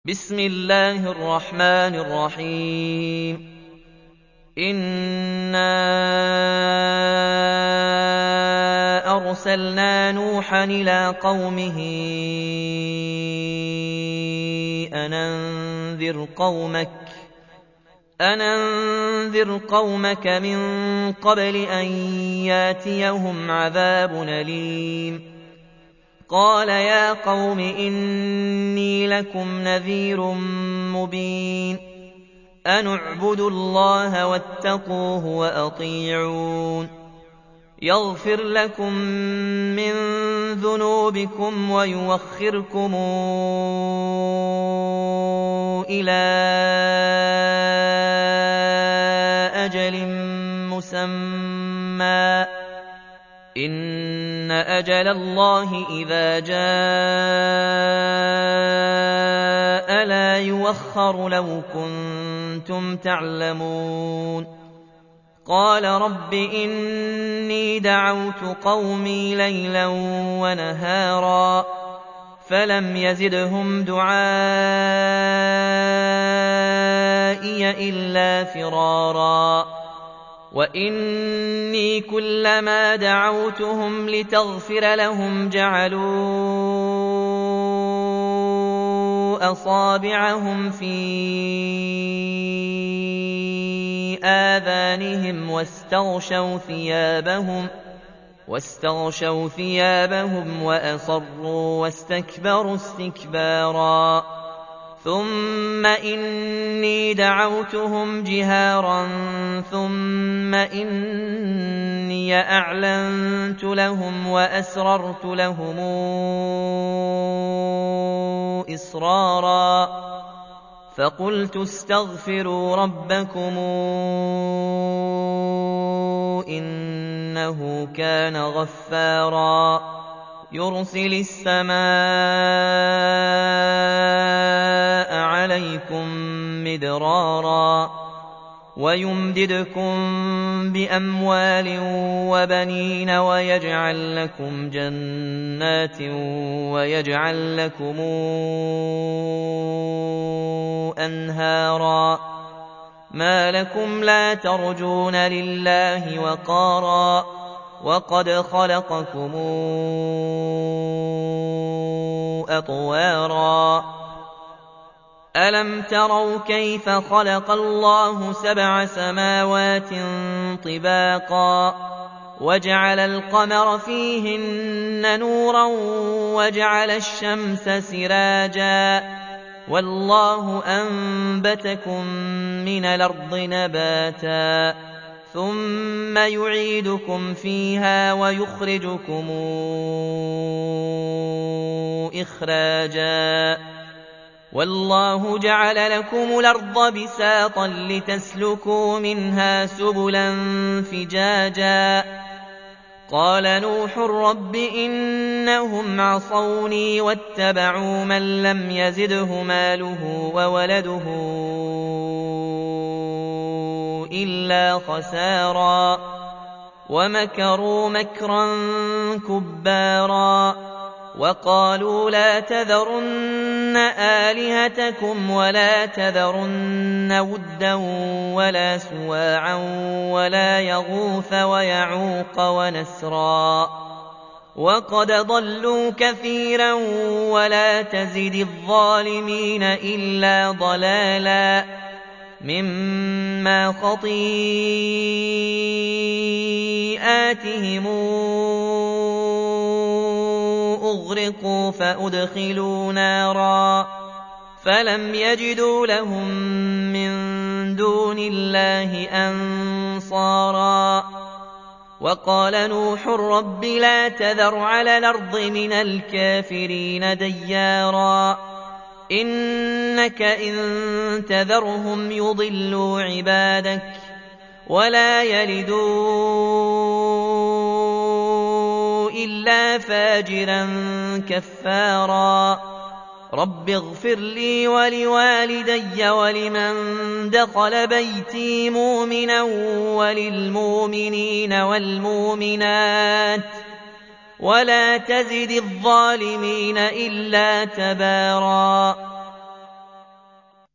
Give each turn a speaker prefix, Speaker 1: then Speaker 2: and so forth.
Speaker 1: بسم الله الرحمن الرحيم إنا أرسلنا نوحا إلى قومه أن أنذر قومك من قبل أن ياتيهم عذاب أليم قال يا قوم إني لكم نذير مبين أن اعبدوا الله واتقوه وأطيعون يغفر لكم من ذنوبكم ويوخركم إلى أجل مسمى إن أجل الله إذا جاء لا يوخر لو كنتم تعلمون قال رب إني دعوت قومي ليلا ونهارا فلم يزدهم دعائي إلا فرارا وإني كلما دعوتهم لتغفر لهم جعلوا أصابعهم في آذانهم واستغشوا ثيابهم وأصروا واستكبروا استكبارا ثم إني دعوتهم جهارا ثم إني أعلنت لهم وأسررت لهم إسرارا فقلت استغفروا ربكم إنه كان غفارا يرسل السماء عليكم مدرارا ويمددكم بأموال وبنين ويجعل لكم جنات ويجعل لكم أنهارا ما لكم لا ترجون لله وقارا وقد خلقكم أطوارا ألم تروا كيف خلق الله 7 سماوات طباقا وجعل القمر فيهن نورا وجعل الشمس سراجا والله أنبتكم من الأرض نباتا ثم يعيدكم فيها ويخرجكم إخراجا والله جعل لكم الأرض بساطا لتسلكوا منها سبلا فجاجا قال نوح رب إنهم عصوني واتبعوا من لم يزده ماله وولده إلا خسارا ومكروا مكرا كبارا وقالوا لا تذرن آلهتكم ولا تذرن ودا ولا سواعا ولا يغوث ويعوق ونسرا وقد ضلوا كثيرا ولا تزد الظالمين إلا ضلالا مما خطيئاتهم أغرقوا فأدخلوا نارا فلم يجدوا لهم من دون الله أنصارا وقال نوح رب لا تذر على الأرض من الكافرين ديارا إنك إن تذرهم يضلوا عبادك ولا يلدوا إلا فاجرا كفارا رب اغفر لي ولوالدي ولمن دخل بيتي مؤمنا وللمؤمنين والمؤمنات ولا تزد الظالمين إلا تبارا